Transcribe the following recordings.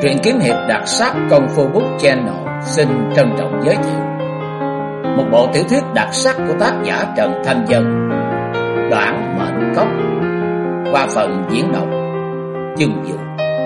Truyện kiếm hiệp đặc sắc Công Phu Book Channel xin trân trọng giới thiệu một bộ tiểu thuyết đặc sắc của tác giả Trần Thanh Dân, Đoạn Mệnh Cốc, qua phần diễn đọc Chương Dụ.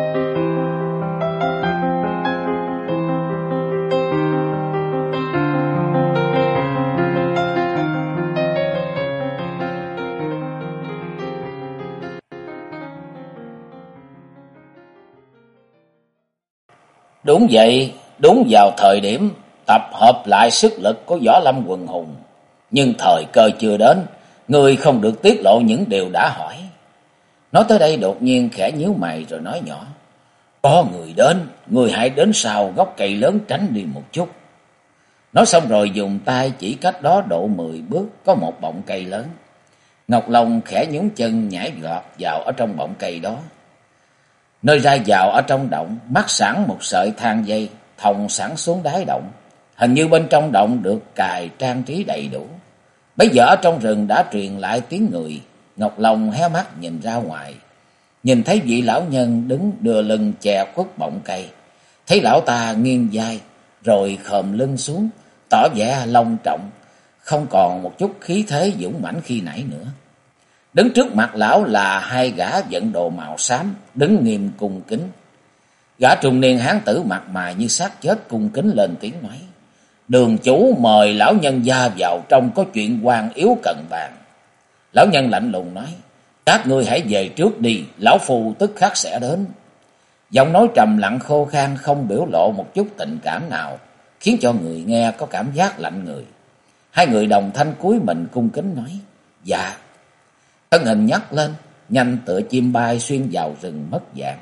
Đúng vậy, đúng vào thời điểm tập hợp lại sức lực của Võ Lâm quần hùng. Nhưng thời cơ chưa đến, người không được tiết lộ những điều đã hỏi. Nói tới đây đột nhiên khẽ nhíu mày rồi nói nhỏ: "Có người đến, người hãy đến sau gốc cây lớn tránh đi một chút." Nói xong rồi dùng tay chỉ cách đó độ 10 bước có một bọng cây lớn. Ngọc Long khẽ nhún chân nhảy gọt vào ở trong bọng cây đó. Nơi ra vào ở trong động, mắc sẵn một sợi thang dây thòng sẵn xuống đáy động. Hình như bên trong động được cài trang trí đầy đủ. Bây giờ ở trong rừng đã truyền lại tiếng người. Ngọc Long hé mắt nhìn ra ngoài, nhìn thấy vị lão nhân đứng đưa lưng che khuất bọng cây. Thấy lão ta nghiêng vai rồi khom lưng xuống, tỏ vẻ long trọng, không còn một chút khí thế dũng mãnh khi nãy nữa. Đứng trước mặt lão là hai gã vận đồ màu xám, đứng nghiêm cung kính. Gã trung niên hán tử mặt mày như xác chết cung kính lên tiếng nói: "Đường chủ mời lão nhân gia vào trong, có chuyện quan yếu cần bàn." Lão nhân lạnh lùng nói: "Các ngươi hãy về trước đi, lão phu tức khắc sẽ đến." Giọng nói trầm lặng khô khan, không biểu lộ một chút tình cảm nào, khiến cho người nghe có cảm giác lạnh người. Hai người đồng thanh cúi mình cung kính nói: "Dạ." Thân hình nhấc lên, nhanh tựa chim bay xuyên vào rừng mất dạng.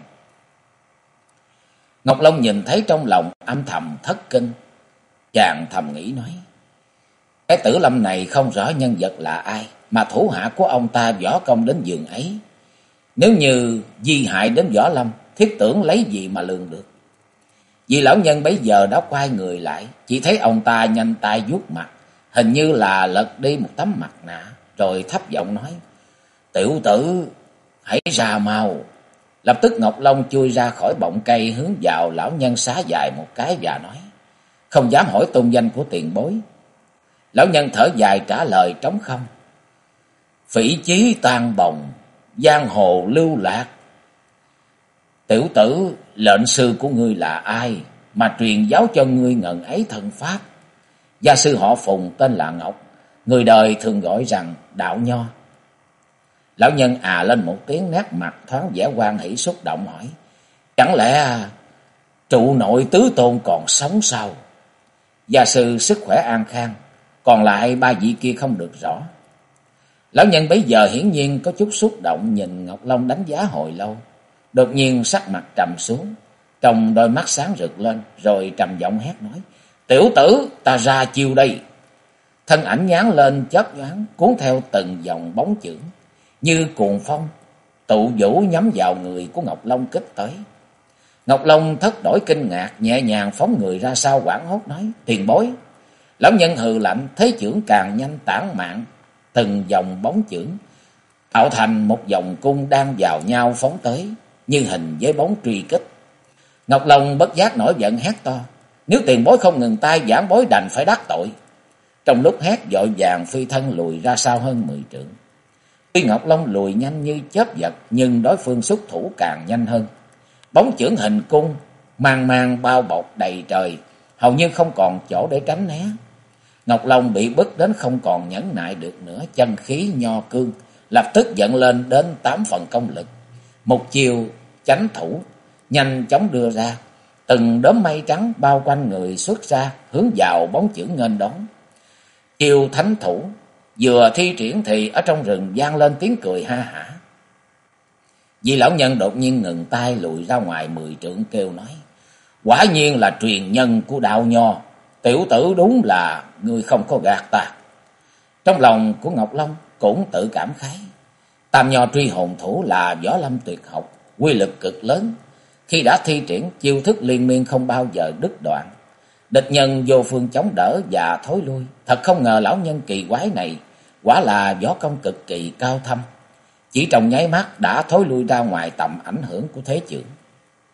Ngọc Long nhìn thấy trong lòng âm thầm thất kinh. Chàng thầm nghĩ nói: "Cái Tử Lâm này không rõ nhân vật là ai, mà thủ hạ của ông ta võ công đến giường ấy. Nếu như di hại đến Võ Lâm, thiết tưởng lấy gì mà lường được." Vì lão nhân bấy giờ đã quay người lại, chỉ thấy ông ta nhanh tay vuốt mặt, hình như là lật đi một tấm mặt nạ, rồi thấp giọng nói: "Tiểu tử, hãy ra mau." Lập tức Ngọc Long chui ra khỏi bọng cây, hướng vào lão nhân xá dài một cái và nói: "Không dám hỏi tôn danh của tiền bối." Lão nhân thở dài trả lời trống không: "Phỉ chí tan bồng, giang hồ lưu lạc." "Tiểu tử, lệnh sư của ngươi là ai mà truyền giáo cho ngươi ngần ấy thân pháp?" "Gia sư họ Phùng, tên là Ngọc, người đời thường gọi rằng Đạo Nho." Lão nhân lên một tiếng, nét mặt thoáng vẻ hoan hỷ xúc động hỏi: "Chẳng lẽ trụ nội tứ tôn còn sống sao?" "Gia sư sức khỏe an khang, còn lại ba vị kia không được rõ." Lão nhân bấy giờ hiển nhiên có chút xúc động, nhìn Ngọc Long đánh giá hồi lâu. Đột nhiên sắc mặt trầm xuống, trong đôi mắt sáng rực lên, rồi trầm giọng hét nói: "Tiểu tử, ta ra chiêu đây." Thân ảnh nhán lên chớp nhoáng, cuốn theo từng dòng bóng chưởng như cuồng phong tụ vũ nhắm vào người của Ngọc Long kích tới. Ngọc Long thất đổi kinh ngạc, nhẹ nhàng phóng người ra sau, hoảng hốt nói: "Tiền bối." Lão nhân hừ lạnh, thế chưởng càng nhanh tản mạn, từng dòng bóng chưởng tạo thành một vòng cung đang vào nhau phóng tới, như hình với bóng truy kích. Ngọc Long bất giác nổi giận hét to: "Nếu tiền bối không ngừng tay, giảng bối đành phải đắc tội." Trong lúc hét, vội vàng phi thân lùi ra sau hơn 10 trượng. Tuy Ngọc Long lùi nhanh như chớp giật, nhưng đối phương xuất thủ càng nhanh hơn. Bóng chưởng hình cung mang mang bao bọc đầy trời, hầu như không còn chỗ để tránh né. Ngọc Long bị bức đến không còn nhẫn nại được nữa, chân khí nho cương lập tức dẫn lên đến 8 phần công lực. Một chiều chánh thủ nhanh chóng đưa ra, từng đốm mây trắng bao quanh người xuất ra, hướng vào bóng chưởng nghênh đón. Chiều thánh thủ vừa thi triển thì ở trong rừng vang lên tiếng cười ha hả. Vì lão nhân đột nhiên ngừng tay, lùi ra ngoài 10 trượng, kêu nói: "Quả nhiên là truyền nhân của Đạo Nho. Tiểu tử đúng là ngươi không có gạt ta." Trong lòng của Ngọc Long cũng tự cảm khái. Tam Nho truy hồn thủ là võ lâm tuyệt học, quy lực cực lớn. Khi đã thi triển, chiêu thức liên miên không bao giờ đứt đoạn. Địch nhân vô phương chống đỡ và thối lui. Thật không ngờ lão nhân kỳ quái này quả là võ công cực kỳ cao thâm, chỉ trong nháy mắt đã thối lui ra ngoài tầm ảnh hưởng của thế chưởng.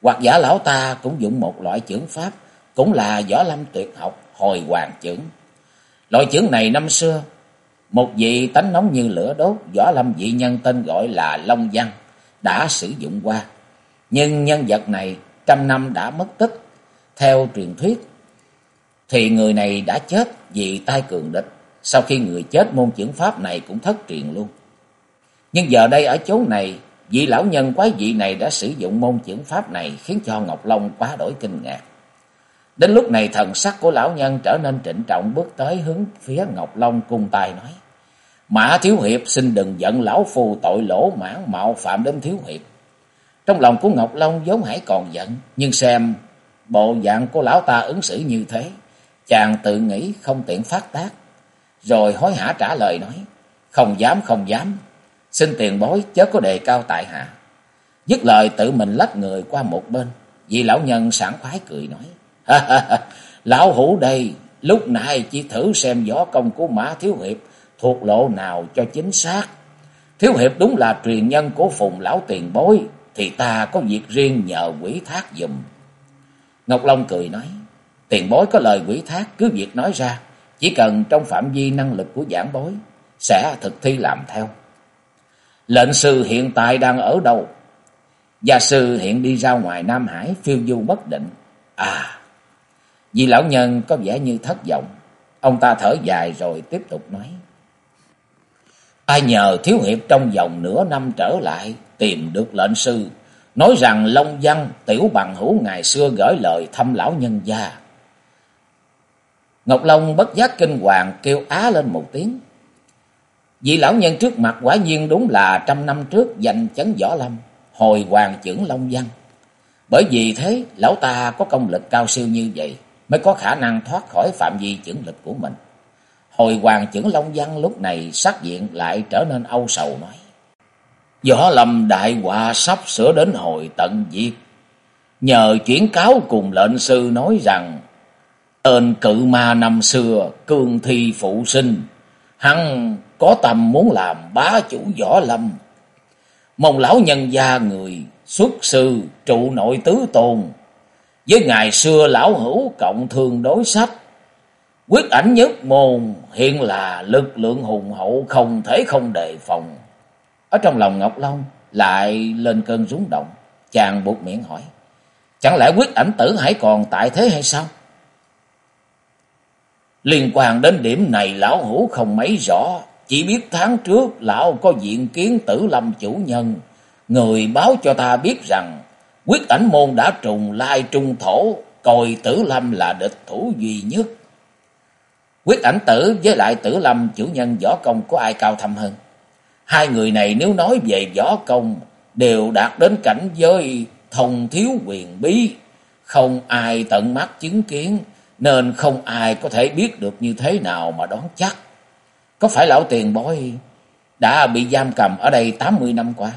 Hoặc giả lão ta cũng dụng một loại chưởng pháp, cũng là võ lâm tuyệt học Hồi Hoàng chưởng. Loại chưởng này năm xưa, một vị tánh nóng như lửa đốt võ lâm dị nhân tên gọi là Long Văn đã sử dụng qua. Nhưng nhân vật này trăm năm đã mất tích. Theo truyền thuyết thì người này đã chết vì tay cường địch. Sau khi người chết, môn chưởng pháp này cũng thất truyền luôn. Nhưng giờ đây ở chốn này, vị lão nhân quái dị này đã sử dụng môn chưởng pháp này, khiến cho Ngọc Long quá đổi kinh ngạc. Đến lúc này thần sắc của lão nhân trở nên trịnh trọng, bước tới hướng phía Ngọc Long cung tay nói: Mã thiếu hiệp xin đừng giận lão phù tội lỗ mãn mạo phạm đến thiếu hiệp. Trong lòng của Ngọc Long vốn hãy còn giận, nhưng xem bộ dạng của lão ta ứng xử như thế, chàng tự nghĩ không tiện phát tác, rồi hối hả trả lời nói: Không dám, xin tiền bối chớ có đề cao tại hạ. Dứt lời tự mình lách người qua một bên. Vị lão nhân sảng khoái cười nói: Lão hữu đây lúc này chỉ thử xem võ công của Mã thiếu hiệp thuộc lộ nào cho chính xác. Thiếu hiệp đúng là truyền nhân của Phùng lão tiền bối, thì ta có việc riêng nhờ quỷ thác giùm. Ngọc Long cười nói: Tiền bối có lời quỷ thác cứ việc nói ra, chỉ cần trong phạm vi năng lực của giảng bối sẽ thực thi làm theo. Lệnh sư hiện tại đang ở đâu? Gia sư hiện đi ra ngoài Nam Hải phiêu du bất định. À, vị lão nhân có vẻ như thất vọng. Ông ta thở dài rồi tiếp tục nói: Ai nhờ thiếu hiệp trong vòng nửa năm trở lại tìm được lệnh sư, nói rằng Long Văn tiểu bằng hữu ngày xưa gửi lời thăm lão nhân gia. Ngọc Long bất giác kinh hoàng kêu á lên một tiếng. Vị lão nhân trước mặt quả nhiên đúng là trăm năm trước giành chấn võ lâm Hồi Hoàng chưởng Long Văn. Bởi vì thế lão ta có công lực cao siêu như vậy, mới có khả năng thoát khỏi phạm vi chưởng lực của mình. Hồi Hoàng chưởng Long Văn lúc này sắc diện lại trở nên âu sầu nói: Võ lâm đại họa sắp sửa đến hồi tận diệt. Nhờ chuyển cáo cùng lệnh sư nói rằng tên cự ma năm xưa cương thi phụ sinh, hắn có tâm muốn làm bá chủ võ lâm. Mong lão nhân gia người xuất sư trụ nội tứ tôn, với ngày xưa lão hữu cộng thương đối sách. Quyết ảnh nhất môn hiện là lực lượng hùng hậu, không thể không đề phòng. Ở trong lòng Ngọc Long lại lên cơn rúng động. Chàng buột miệng hỏi: Chẳng lẽ Quyết ảnh tử hãy còn tại thế hay sao? Liên quan đến điểm này lão hữu không mấy rõ. Chỉ biết tháng trước lão có diện kiến Tử Lâm chủ nhân, người báo cho ta biết rằng Quyết ảnh môn đã trùng lai trung thổ, coi Tử Lâm là địch thủ duy nhất. Quyết ảnh tử với lại Tử Lâm chủ nhân võ công có ai cao thâm hơn? Hai người này nếu nói về võ công đều đạt đến cảnh giới thông thiếu quyền bí, không ai tận mắt chứng kiến, nên không ai có thể biết được như thế nào mà đoán chắc. Có phải lão tiền bối đã bị giam cầm ở đây 80 năm qua?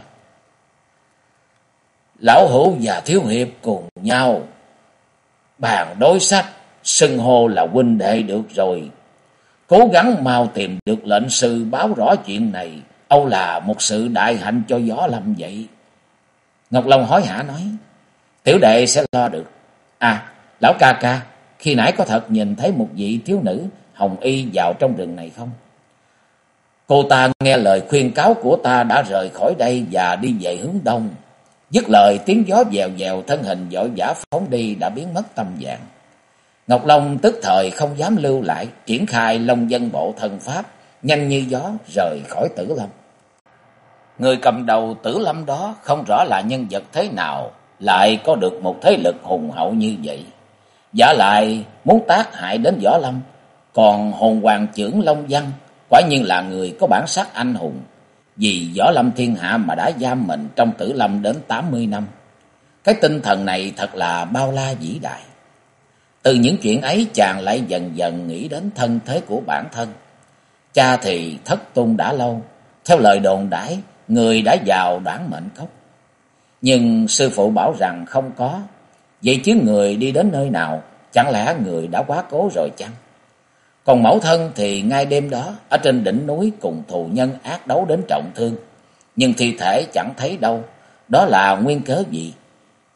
Lão hữu và thiếu hiệp cùng nhau bàn đối sách, xưng hô là huynh đệ được rồi. Cố gắng mau tìm được lệnh sư báo rõ chuyện này, âu là một sự đại hạnh cho võ lâm vậy. Ngọc Long hối hả nói: Tiểu đệ sẽ lo được. À, lão ca ca, khi nãy có thật nhìn thấy một vị thiếu nữ hồng y vào trong rừng này không? Cô ta nghe lời khuyên cáo của ta đã rời khỏi đây và đi về hướng đông. Dứt lời tiếng gió vèo vèo, thân hình vội vã phóng đi đã biến mất tâm dạng. Ngọc Long tức thời không dám lưu lại, triển khai Long Dân bộ thần pháp, nhanh như gió rời khỏi Tử Lâm. Người cầm đầu Tử Lâm đó không rõ là nhân vật thế nào, lại có được một thế lực hùng hậu như vậy. Giả lại muốn tác hại đến võ lâm, còn hồn hoàng chưởng Long Văn quả nhiên là người có bản sắc anh hùng. Vì võ lâm thiên hạ mà đã giam mình trong Tử Lâm đến 80 năm. Cái tinh thần này thật là bao la vĩ đại. Từ những chuyện ấy chàng lại dần dần nghĩ đến thân thế của bản thân. Cha thì thất tung đã lâu, theo lời đồn đãi người đã vào Đoản Mệnh Cốc. Nhưng sư phụ bảo rằng không có. Vậy chứ người đi đến nơi nào? Chẳng lẽ người đã quá cố rồi chăng? Còn mẫu thân thì ngay đêm đó ở trên đỉnh núi cùng thù nhân ác đấu đến trọng thương, nhưng thi thể chẳng thấy đâu. Đó là nguyên cớ gì?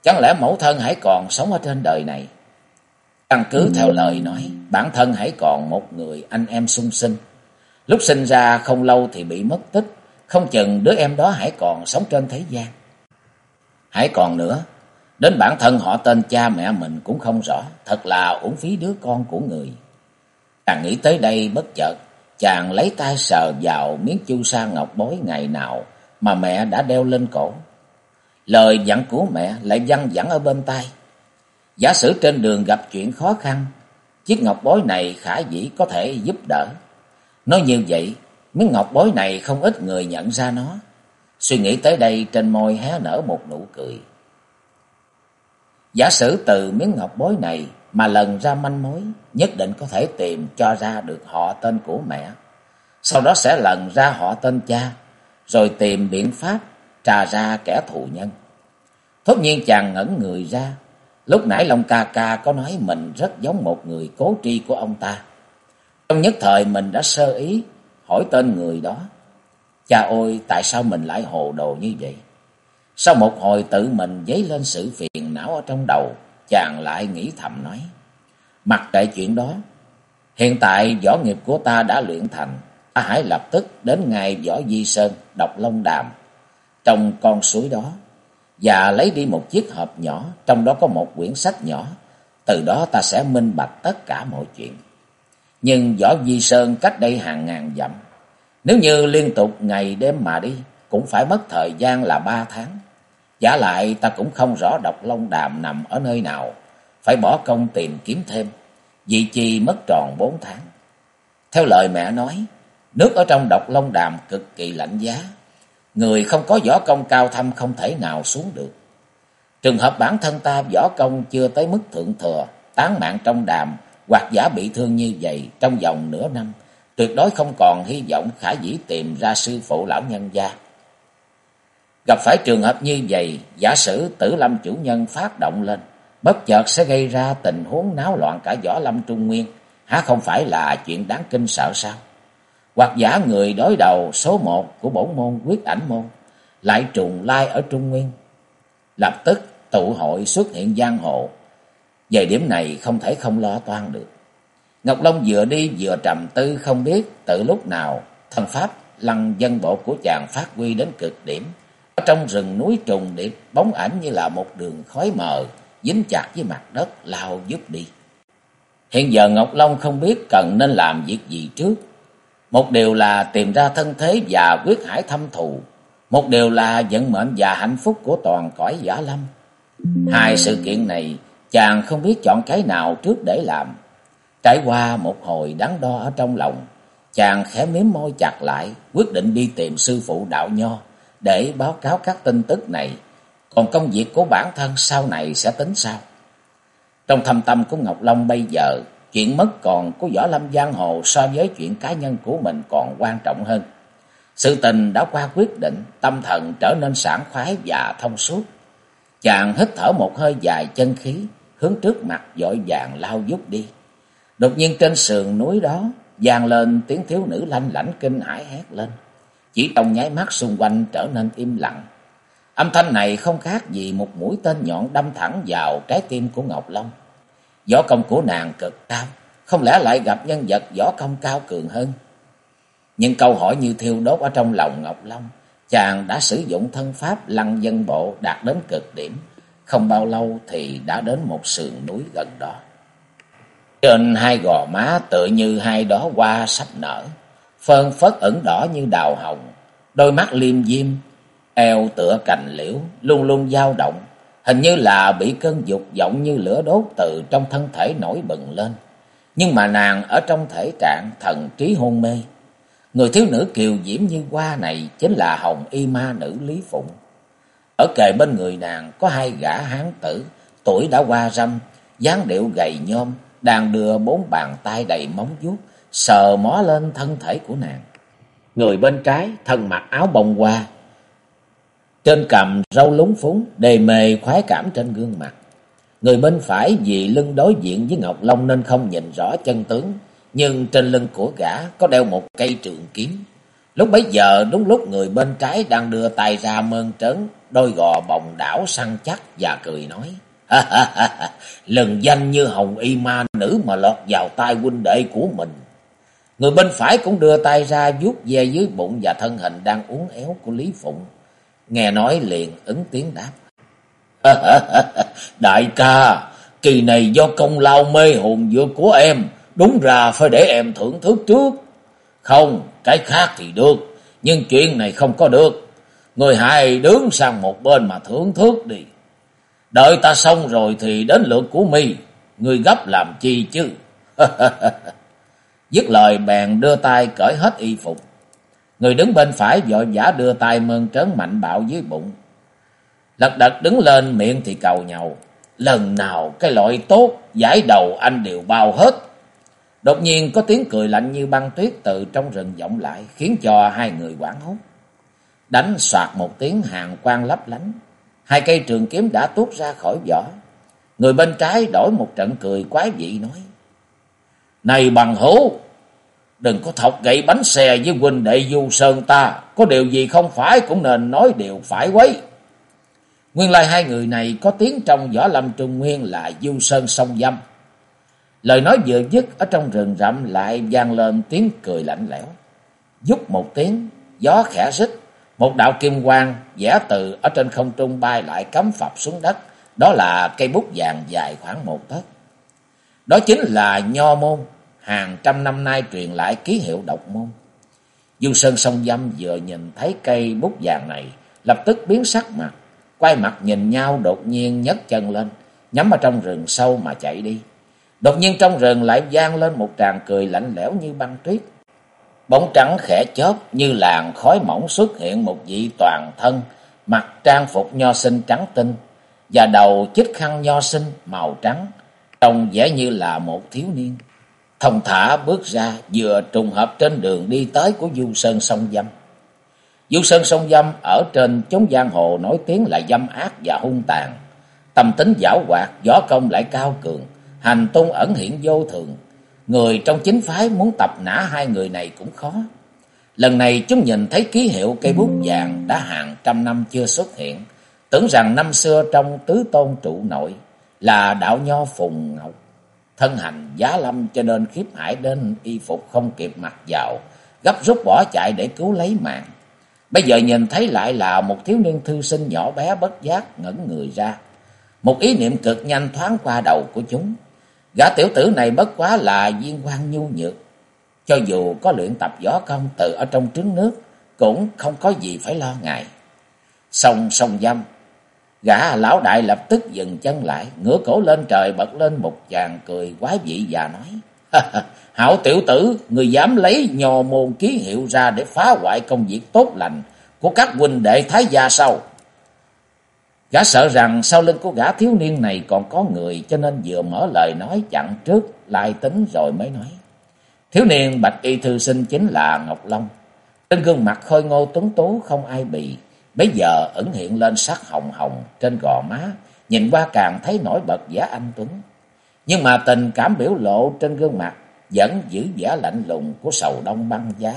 Chẳng lẽ mẫu thân hãy còn sống ở trên đời này? Căn cứ theo lời nói, bản thân hãy còn một người anh em song sinh. Lúc sinh ra không lâu thì bị mất tích, không chừng đứa em đó hãy còn sống trên thế gian. Hãy còn nữa, đến bản thân họ tên cha mẹ mình cũng không rõ, thật là uổng phí đứa con của người. Chàng nghĩ tới đây bất chợt, chàng lấy tay sờ vào miếng chu sa ngọc bối ngày nào mà mẹ đã đeo lên cổ. Lời dặn của mẹ lại văng vẳng ở bên tai. Giả sử trên đường gặp chuyện khó khăn, chiếc ngọc bối này khả dĩ có thể giúp đỡ. Nói như vậy, miếng ngọc bối này không ít người nhận ra nó. Suy nghĩ tới đây, trên môi hé nở một nụ cười. Giả sử từ miếng ngọc bối này mà lần ra manh mối, nhất định có thể tìm cho ra được họ tên của mẹ. Sau đó sẽ lần ra họ tên cha, rồi tìm biện pháp tra ra kẻ thù nhân. Thốt nhiên chàng ngẩn người ra. Lúc nãy Long ca ca có nói mình rất giống một người cố tri của ông ta. Trong nhất thời mình đã sơ ý hỏi tên người đó. Cha ôi, tại sao mình lại hồ đồ như vậy? Sau một hồi tự mình dấy lên sự phiền não ở trong đầu, chàng lại nghĩ thầm nói: mặc kệ chuyện đó, hiện tại võ nghiệp của ta đã luyện thành, ta hãy lập tức đến ngay Võ Di Sơn, đọc Long Đàm trong con suối đó, và lấy đi một chiếc hộp nhỏ, trong đó có một quyển sách nhỏ. Từ đó ta sẽ minh bạch tất cả mọi chuyện. Nhưng Võ Di Sơn cách đây hàng ngàn dặm, nếu như liên tục ngày đêm mà đi, cũng phải mất thời gian là 3 tháng. Giả lại ta cũng không rõ độc Long Đàm nằm ở nơi nào, phải bỏ công tìm kiếm thêm, vì chi mất tròn 4 tháng. Theo lời mẹ nói, nước ở trong độc Long Đàm cực kỳ lạnh giá, người không có võ công cao thâm không thể nào xuống được. Trường hợp bản thân ta võ công chưa tới mức thượng thừa, tán mạng trong đàm hoặc giả bị thương như vậy trong vòng nửa năm, tuyệt đối không còn hy vọng khả dĩ tìm ra sư phụ lão nhân gia. Gặp phải trường hợp như vậy, giả sử Tử Lâm chủ nhân phát động lên, bất chợt sẽ gây ra tình huống náo loạn cả võ lâm Trung Nguyên, há không phải là chuyện đáng kinh sợ sao? Hoặc giả người đối đầu số 1 của bổn môn Quyết Ảnh môn lại trùng lai ở Trung Nguyên, lập tức tụ hội xuất hiện giang hồ. Về điểm này không thể không lo toan được. Ngọc Long vừa đi vừa trầm tư, không biết từ lúc nào thần pháp Lăng Vân Bộ của chàng phát huy đến cực điểm. Ở trong rừng núi trùng điệp, bóng ảnh như là một đường khói mờ dính chặt với mặt đất lao vút đi. Hiện giờ Ngọc Long không biết cần nên làm việc gì trước. Một điều là tìm ra thân thế và quyết hải thâm thù, một điều là vận mệnh và hạnh phúc của toàn cõi võ lâm. Hai sự kiện này chàng không biết chọn cái nào trước để làm. Trải qua một hồi đắn đo ở trong lòng, chàng khẽ mím môi chặt lại, quyết định đi tìm sư phụ đạo nho để báo cáo các tin tức này. Còn công việc của bản thân sau này sẽ tính sau. Trong thâm tâm của Ngọc Long bây giờ, chuyện mất còn của võ lâm giang hồ so với chuyện cá nhân của mình còn quan trọng hơn. Sự tình đã qua quyết định, tâm thần trở nên sảng khoái và thông suốt. Chàng hít thở một hơi dài chân khí, hướng trước mặt vội vàng lao vút đi. Đột nhiên trên sườn núi đó vang lên tiếng thiếu nữ lanh lảnh kinh hãi hét lên. Chỉ trong nháy mắt xung quanh trở nên im lặng. Âm thanh này không khác gì một mũi tên nhọn đâm thẳng vào trái tim của Ngọc Long. Võ công của nàng cực cao, không lẽ lại gặp nhân vật võ công cao cường hơn? Nhưng câu hỏi như thiêu đốt ở trong lòng Ngọc Long. Chàng đã sử dụng thân pháp Lăng Vân Bộ đạt đến cực điểm, không bao lâu thì đã đến một sườn núi gần đó. Trên hai gò má tựa như hai đóa hoa sắp nở, phơn phớt ửng đỏ như đào hồng, đôi mắt liêm diêm, eo tựa cành liễu luôn luôn dao động, hình như là bị cơn dục vọng như lửa đốt từ trong thân thể nổi bừng lên. Nhưng mà nàng ở trong thể trạng thần trí hôn mê. Người thiếu nữ kiều diễm như hoa này chính là Hồng Y Ma nữ Lý Phụng. Ở kề bên người nàng có hai gã hán tử, tuổi đã qua râm, dáng điệu gầy nhom, đang đưa 4 bàn tay đầy móng vuốt sờ mó lên thân thể của nàng. Người bên trái thân mặc áo bông hoa, trên cằm râu lúng phúng, đề mê khoái cảm trên gương mặt. Người bên phải vì lưng đối diện với Ngọc Long nên không nhìn rõ chân tướng, nhưng trên lưng của gã có đeo một cây trường kiếm. Lúc bấy giờ đúng lúc người bên trái đang đưa tay ra mơn trớn đôi gò bồng đảo săn chắc và cười nói: Lần danh như hồng y ma nữ mà lọt vào tay huynh đệ của mình. Người bên phải cũng đưa tay ra vuốt ve dưới bụng và thân hình đang uốn éo của Lý Phụng. Nghe nói liền ứng tiếng đáp: Đại ca, kỳ này do công lao mê hồn dược của em, đúng ra phải để em thưởng thức trước. Không, cái khác thì được, nhưng chuyện này không có được. Người hãy đứng sang một bên mà thưởng thức đi. Đợi ta xong rồi thì đến lượt của mi, người gấp làm chi chứ. Dứt lời bèn đưa tay cởi hết y phục. Người đứng bên phải vội vã đưa tay mơn trớn mạnh bạo dưới bụng. Lật đật đứng lên miệng thì cầu nhàu: Lần nào cái loại tốt giải đầu anh đều bao hết. Đột nhiên có tiếng cười lạnh như băng tuyết từ trong rừng vọng lại, khiến cho hai người hoảng hốt. Đánh soạt một tiếng, hàn quang lấp lánh, hai cây trường kiếm đã tuốt ra khỏi vỏ. Người bên trái đổi một trận cười quái dị nói: Này bằng hữu, đừng có thọc gậy bánh xe với huynh đệ Du Sơn ta, có điều gì không phải cũng nên nói điều phải quấy. Nguyên lai hai người này có tiếng trong võ lâm Trung Nguyên là Du Sơn Song Dâm. Lời nói vừa dứt, ở trong rừng rậm lại vang lên tiếng cười lạnh lẽo. Vút một tiếng, gió khẽ rít, một đạo kim quang vẽ từ ở trên không trung bay lại cắm phập xuống đất. Đó là cây bút vàng dài khoảng 1 tấc. Đó chính là Nho môn, hàng trăm năm nay truyền lại ký hiệu độc môn. Du Sơn Song Dâm vừa nhìn thấy cây bút vàng này, lập tức biến sắc mặt, quay mặt nhìn nhau, đột nhiên nhấc chân lên, nhắm ở trong rừng sâu mà chạy đi. Đột nhiên trong rừng lại vang lên một tràng cười lạnh lẽo như băng tuyết. Bóng trắng khẽ chớp, như làn khói mỏng xuất hiện một vị toàn thân, mặc trang phục nho sinh trắng tinh, và đầu chích khăn nho sinh màu trắng, trông vẻ như là một thiếu niên. Thông thả bước ra, vừa trùng hợp trên đường đi tới của Du Sơn Song Dâm. Du Sơn Song Dâm ở trên chốn giang hồ nổi tiếng là dâm ác và hung tàn, tâm tính giảo hoạt, võ công lại cao cường, hành tung ẩn hiện vô thường. Người trong chính phái muốn tập nã hai người này cũng khó. Lần này chúng nhìn thấy ký hiệu cây bút vàng đã hàng trăm năm chưa xuất hiện, tưởng rằng năm xưa trong tứ tôn trụ nội là đạo nho Phùng Ngọc, thân hành giá lâm, cho nên khiếp hải đến y phục không kịp mặc vào, gấp rút bỏ chạy để cứu lấy mạng. Bây giờ nhìn thấy lại là một thiếu niên thư sinh nhỏ bé, bất giác ngẩn người ra. Một ý niệm cực nhanh thoáng qua đầu của chúng. Gã tiểu tử này bất quá là viên quan nhu nhược, cho dù có luyện tập võ công từ ở trong trứng nước cũng không có gì phải lo ngại. Song Dâm, gã lão đại lập tức dừng chân lại, ngửa cổ lên trời bật lên một tràng cười quái dị và nói: Hảo tiểu tử, người dám lấy Nho môn ký hiệu ra để phá hoại công việc tốt lành của các huynh đệ Thái gia sao? Gã sợ rằng sau lưng của gã thiếu niên này còn có người, cho nên vừa mở lời nói chặn trước lai tính rồi mới nói. Thiếu niên bạch y thư sinh chính là Ngọc Long. Trên gương mặt khôi ngô tuấn tú không ai bì, bấy giờ ẩn hiện lên sắc hồng hồng trên gò má, nhìn qua càng thấy nổi bật vẻ anh tuấn. Nhưng mà tình cảm biểu lộ trên gương mặt vẫn giữ vẻ lạnh lùng của sầu đông băng giá.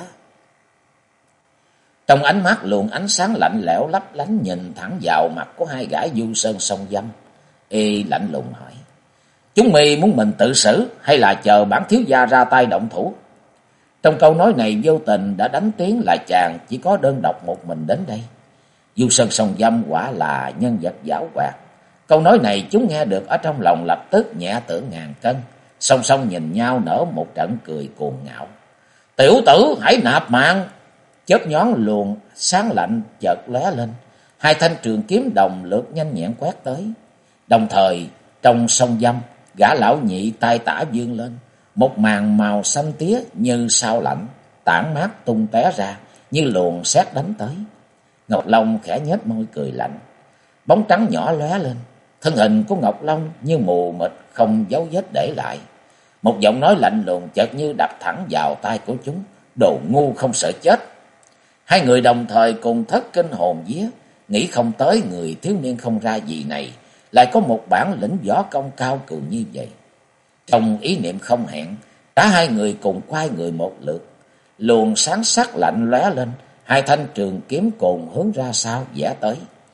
Trong ánh mắt luồng ánh sáng lạnh lẽo lấp lánh nhìn thẳng vào mặt của hai gã Du Sơn Song Dâm. Y lạnh lùng hỏi: Chúng mày muốn mình tự xử hay là chờ bản thiếu gia ra tay động thủ? Trong câu nói này vô tình đã đánh tiếng là chàng chỉ có đơn độc một mình đến đây. Du Sơn Song Dâm quả là nhân vật giảo hoạt. Câu nói này chúng nghe được ở trong lòng lập tức nhẹ tưởng ngàn cân, song song nhìn nhau nở một trận cười cuồng ngạo. Tiểu tử hãy nạp mạng! Chớp nhón luồng sáng lạnh chợt lóe lên, hai thanh trường kiếm đồng lượt nhanh nhẹn quét tới. Đồng thời trong Song Dâm, gã lão nhị tay tả vươn lên, một màn màu xanh tía như sao lạnh tản mát tung tóe ra như luồng sét đánh tới. Ngọc Long khẽ nhếch môi cười lạnh, bóng trắng nhỏ lóe lên, thân hình của Ngọc Long như mù mịt không dấu vết để lại. Một giọng nói lạnh lùng chợt như đập thẳng vào tai của chúng: Đồ ngu không sợ chết! Hai người đồng thời cùng thất kinh hồn vía, nghĩ không tới người thiếu niên không ra gì này lại có một bản lĩnh võ công cao cường như vậy. Trong ý niệm không hẹn, cả hai người cùng quay người một lượt, luồng sáng sắc lạnh lóe lên, hai thanh trường kiếm cùng hướng ra sau vẽ tới.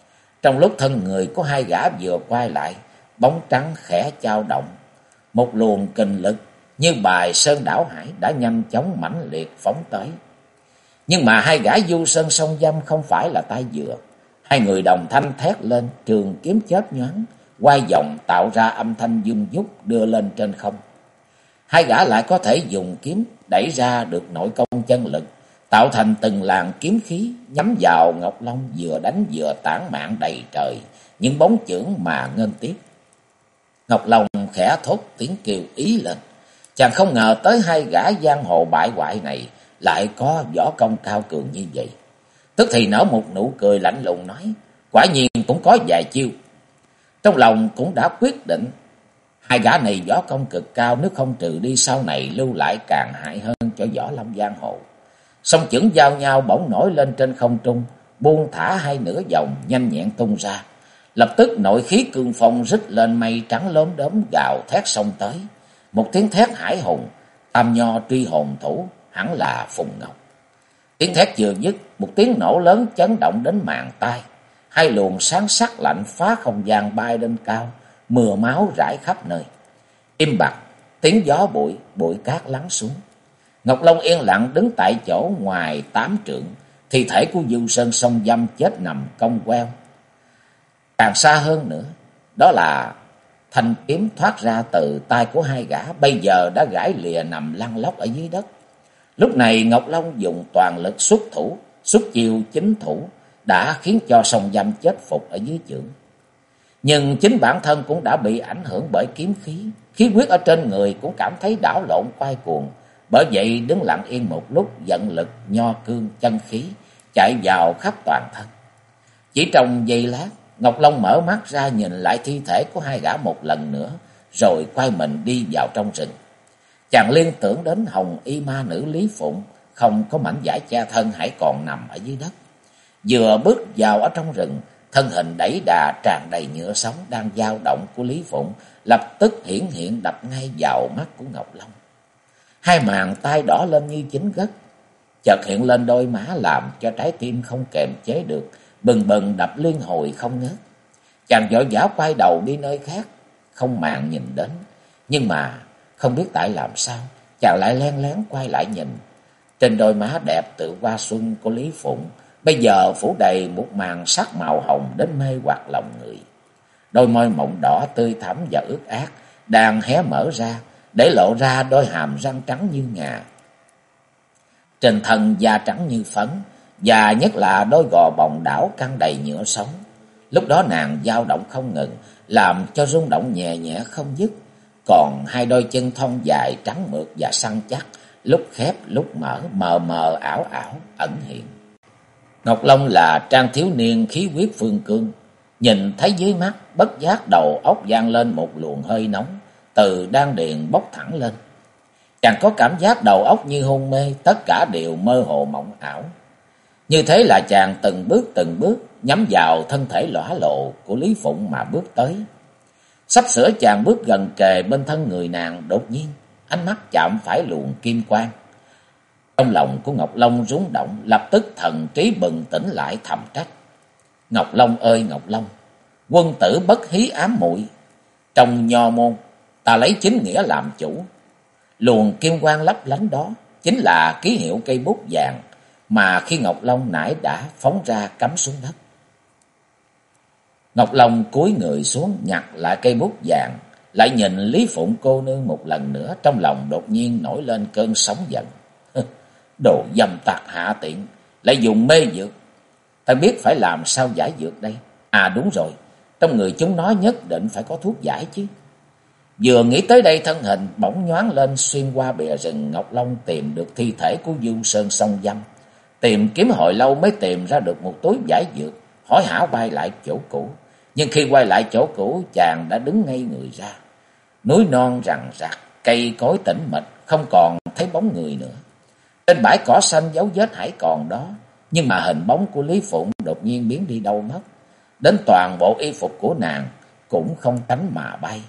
Trong lúc thân người của hai gã vừa quay lại, bóng trắng khẽ chao động. Một luồng kình lực như bài sơn đảo hải đã nhanh chóng mãnh liệt phóng tới. Nhưng mà hai gã du sơn song dâm không phải là tay dựa. Hai người đồng thanh thét lên, trường kiếm chớp nhoáng, quay vòng tạo ra âm thanh dung dút đưa lên trên không. Hai gã lại có thể dùng kiếm đẩy ra được nội công chân lực, tạo thành từng làn kiếm khí nhắm vào Ngọc Long, vừa đánh vừa tản mạn đầy trời những bóng chưởng mà nghênh tiếp. Ngọc Long khẽ thốt tiếng kêu ý lên. Chàng không ngờ tới hai gã giang hồ bại hoại này lại có võ công cao cường như vậy. Tức thì nở một nụ cười lạnh lùng nói, quả nhiên cũng có vài chiêu. Trong lòng cũng đã quyết định, hai gã này võ công cực cao, nếu không trừ đi sau này lưu lại càng hại hơn cho võ lâm giang hồ. Song chưởng giao nhau bỗng nổi lên trên không trung, buông thả hai nửa vòng nhanh nhẹn tung ra. Lập tức nội khí cương phong rít lên, mây trắng lốm đốm gào thét xông tới. Một tiếng thét hải hùng, tam nho truy hồn thủ, hẳn là Phùng Ngọc. Tiếng thét vừa dứt, một tiếng nổ lớn chấn động đến màng tai. Hai luồng sáng sắc lạnh phá không gian bay lên cao, mưa máu rải khắp nơi. Im bặt, tiếng gió bụi, bụi cát lắng xuống. Ngọc Long yên lặng đứng tại chỗ ngoài 8 trượng, thi thể của Du Sơn song dâm chết nằm cong queo. Càng xa hơn nữa, đó là thanh kiếm thoát ra từ tay của hai gã, bây giờ đã gãy lìa nằm lăn lóc ở dưới đất. Lúc này Ngọc Long dùng toàn lực xuất thủ, xuất chiêu chính thủ, đã khiến cho song dâm chết phục ở dưới chưởng. Nhưng chính bản thân cũng đã bị ảnh hưởng bởi kiếm khí, khí huyết ở trên người cũng cảm thấy đảo lộn quay cuồng. Bởi vậy đứng lặng yên một lúc, vận lực nho cương chân khí chạy vào khắp toàn thân. Chỉ trong giây lát, Ngọc Long mở mắt ra nhìn lại thi thể của hai gã một lần nữa, rồi quay mình đi vào trong rừng. Chàng liên tưởng đến hồng y ma nữ Lý Phụng, không có mảnh vải che thân, hãy còn nằm ở dưới đất. Vừa bước vào ở trong rừng, thân hình đẩy đà tràn đầy nhựa sống đang dao động của Lý Phụng lập tức hiển hiện đập ngay vào mắt của Ngọc Long. Hai màn tay đỏ lên như chín gất, chợt hiện lên đôi má làm cho trái tim không kềm chế được, bừng bừng đập liên hồi không ngớt. Chàng vội vã quay đầu đi nơi khác, không màng nhìn đến. Nhưng mà không biết tại làm sao, chàng lại len lén quay lại nhìn. Trên đôi má đẹp tự hoa xuân của Lý Phụng, bây giờ phủ đầy một màn sắc màu hồng đến mê hoặc lòng người. Đôi môi mọng đỏ tươi thắm và ướt át đang hé mở ra, để lộ ra đôi hàm răng trắng như ngà. Trên thân da trắng như phấn, và nhất là đôi gò bồng đảo căng đầy nhựa sống. Lúc đó nàng dao động không ngừng, làm cho rung động nhẹ nhẹ không dứt. Còn hai đôi chân thon dài trắng mượt và săn chắc, lúc khép lúc mở, mờ mờ ảo ảo ẩn hiện. Ngọc Long là trang thiếu niên khí huyết phương cương, nhìn thấy dưới mắt, bất giác đầu óc vang lên một luồng hơi nóng từ đan điền bốc thẳng lên. Chàng có cảm giác đầu óc như hôn mê, tất cả đều mơ hồ mộng ảo. Như thế là chàng từng bước nhắm vào thân thể lõa lộ của Lý Phụng mà bước tới. Sắp sửa chàng bước gần kề bên thân người nàng, đột nhiên ánh mắt chạm phải luồng kim quang. Trong lòng của Ngọc Long rung động, lập tức thần trí bừng tỉnh lại thầm trách: Ngọc Long ơi Ngọc Long, quân tử bất hí ám muội, trong nho môn ta lấy chính nghĩa làm chủ. Luồng kim quang lấp lánh đó chính là ký hiệu cây bút vàng mà khi Ngọc Long nãy đã phóng ra cắm xuống đất. Ngọc Long cúi người xuống nhặt lại cây bút vàng, lại nhìn Lý Phụng cô nương một lần nữa, trong lòng đột nhiên nổi lên cơn sóng giận. Đồ dâm tặc hạ tiện, lại dùng mê dược. Ta biết phải làm sao giải dược đây. À đúng rồi, trong người chúng nó nhất định phải có thuốc giải chứ. Vừa nghĩ tới đây, thân hình bỗng nhoáng lên xuyên qua bìa rừng. Ngọc Long tìm được thi thể của Du Sơn song dâm, tìm kiếm hồi lâu mới tìm ra được một túi giải dược, hối hả bay lại chỗ cũ. Nhưng khi quay lại chỗ cũ, chàng đã đứng ngây người ra. Núi non rằn rạc, cây cối tĩnh mịch, không còn thấy bóng người nữa. Trên bãi cỏ xanh dấu vết hãy còn đó, nhưng mà hình bóng của Lý Phụng đột nhiên biến đi đâu mất. Đến toàn bộ y phục của nàng cũng không cánh mà bay.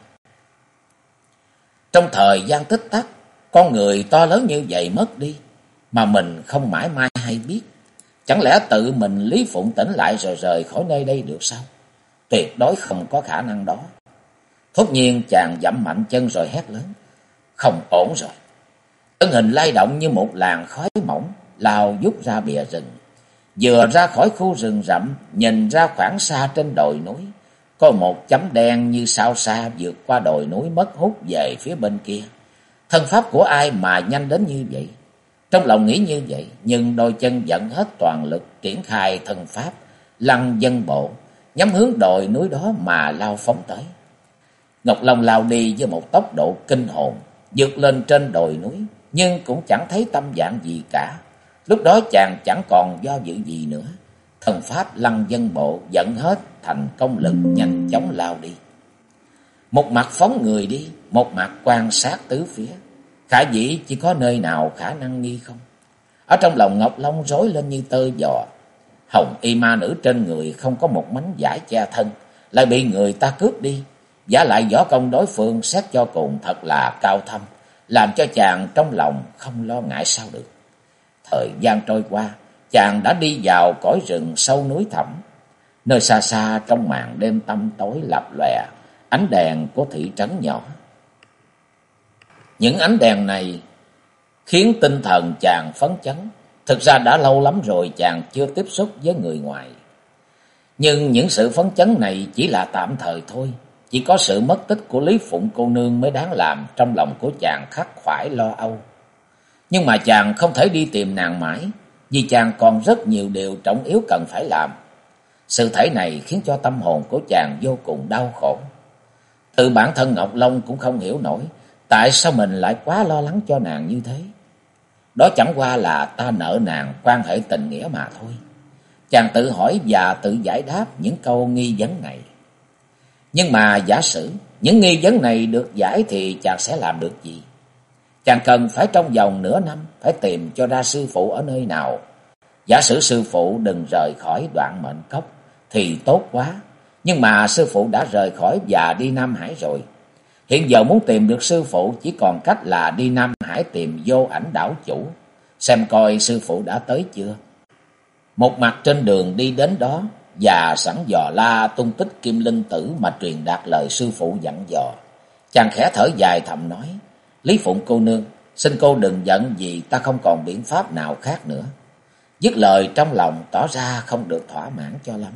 Trong thời gian tích tắc, con người to lớn như vậy mất đi, mà mình không mãi mai hay biết. Chẳng lẽ tự mình Lý Phụng tỉnh lại rồi rời khỏi nơi đây được sao? tuyệt đối không có khả năng đó. Thốt nhiên chàng dẫm mạnh chân rồi hét lớn: không ổn rồi! Thân hình lay động như một làn khói mỏng, lao vút ra bìa rừng. Vừa ra khỏi khu rừng rậm, nhìn ra khoảng xa trên đồi núi, có một chấm đen như sao xa vượt qua đồi núi mất hút về phía bên kia. Thân pháp của ai mà nhanh đến như vậy? Trong lòng nghĩ như vậy, nhưng đôi chân dẫn hết toàn lực triển khai thân pháp, lăng dân bộ, nhắm hướng đồi núi đó mà lao phóng tới. Ngọc Long lao đi với một tốc độ kinh hồn, vượt lên trên đồi núi, nhưng cũng chẳng thấy tâm dạng gì cả. Lúc đó chàng chẳng còn do dự gì nữa, thần pháp lăng dân bộ dẫn hết thành công lực, nhanh chóng lao đi. Một mặt phóng người đi, một mặt quan sát tứ phía. Khả dĩ chỉ có nơi nào khả năng nghi không? Ở trong lòng Ngọc Long rối lên như tơ giò. Hồng y ma nữ trên người không có một mảnh vải che thân, lại bị người ta cướp đi. Giả lại võ công đối phương xét cho cùng thật là cao thâm, làm cho chàng trong lòng không lo ngại sao được. Thời gian trôi qua, chàng đã đi vào cõi rừng sâu núi thẳm. Nơi xa xa trong màn đêm tăm tối lập lòe ánh đèn của thị trấn nhỏ. Những ánh đèn này khiến tinh thần chàng phấn chấn. Thực ra đã lâu lắm rồi chàng chưa tiếp xúc với người ngoài. Nhưng những sự phấn chấn này chỉ là tạm thời thôi. Chỉ có sự mất tích của Lý Phụng cô nương mới đáng làm trong lòng của chàng khắc khoải lo âu. Nhưng mà chàng không thể đi tìm nàng mãi, vì chàng còn rất nhiều điều trọng yếu cần phải làm. Sự thể này khiến cho tâm hồn của chàng vô cùng đau khổ. Tự bản thân Ngọc Long cũng không hiểu nổi tại sao mình lại quá lo lắng cho nàng như thế. Đó chẳng qua là ta nợ nàng quan hệ tình nghĩa mà thôi. Chàng tự hỏi và tự giải đáp những câu nghi vấn này. Nhưng mà giả sử những nghi vấn này được giải thì chàng sẽ làm được gì? Chàng cần phải trong vòng nửa năm phải tìm cho ra sư phụ ở nơi nào. Giả sử sư phụ đừng rời khỏi Đoạn Mệnh Cốc thì tốt quá. Nhưng mà sư phụ đã rời khỏi và đi Nam Hải rồi. Hiện giờ muốn tìm được sư phụ chỉ còn cách là đi Nam Hải tìm Vô Ảnh đảo chủ, xem coi sư phụ đã tới chưa. Một mặt trên đường đi đến đó và sẵn dò la tung tích Kim Linh Tử mà truyền đạt lời sư phụ dặn dò. Chàng khẽ thở dài thầm nói: Lý Phụng cô nương, xin cô đừng giận vì ta không còn biện pháp nào khác nữa. Dứt lời trong lòng tỏ ra không được thỏa mãn cho lắm.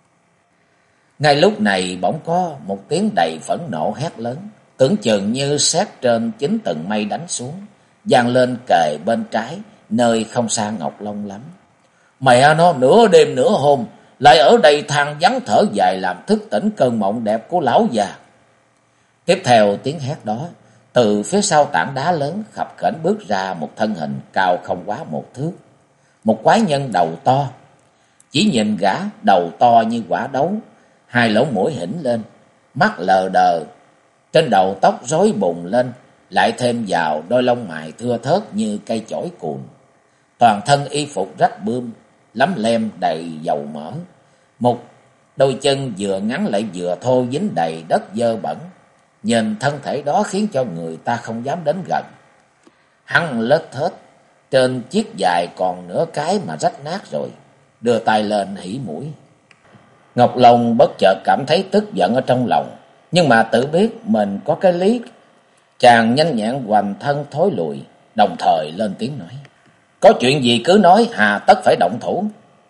Ngay lúc này bỗng có một tiếng đầy phẫn nộ hét lớn, tưởng chừng như sét trên 9 tầng mây đánh xuống, vang lên kề bên trái, nơi không xa Ngọc Long lắm. Mẹ nó, nửa đêm nửa hôm lại ở đây than vắng thở dài làm thức tỉnh cơn mộng đẹp của lão già. Tiếp theo tiếng hét đó, từ phía sau tảng đá lớn khập khểnh bước ra một thân hình cao không quá 1 thước, một quái nhân đầu to. Chỉ nhìn gã đầu to như quả đấu, hai lỗ mũi hỉnh lên, mắt lờ đờ, trên đầu tóc rối bùng lên, lại thêm vào đôi lông mày thưa thớt như cây chổi cùn. Toàn thân y phục rách bươm, lấm lem đầy dầu mỡ, một đôi chân vừa ngắn lại vừa thô dính đầy đất dơ bẩn. Nhìn thân thể đó khiến cho người ta không dám đến gần. Hắn lết thết, trên chiếc dài còn nửa cái mà rách nát rồi, đưa tay lên hỉ mũi. Ngọc Long bất chợt cảm thấy tức giận ở trong lòng, nhưng mà tự biết mình có cái lý. Chàng nhanh nhẹn hoành thân thối lùi, đồng thời lên tiếng nói: Có chuyện gì cứ nói, hà tất phải động thủ.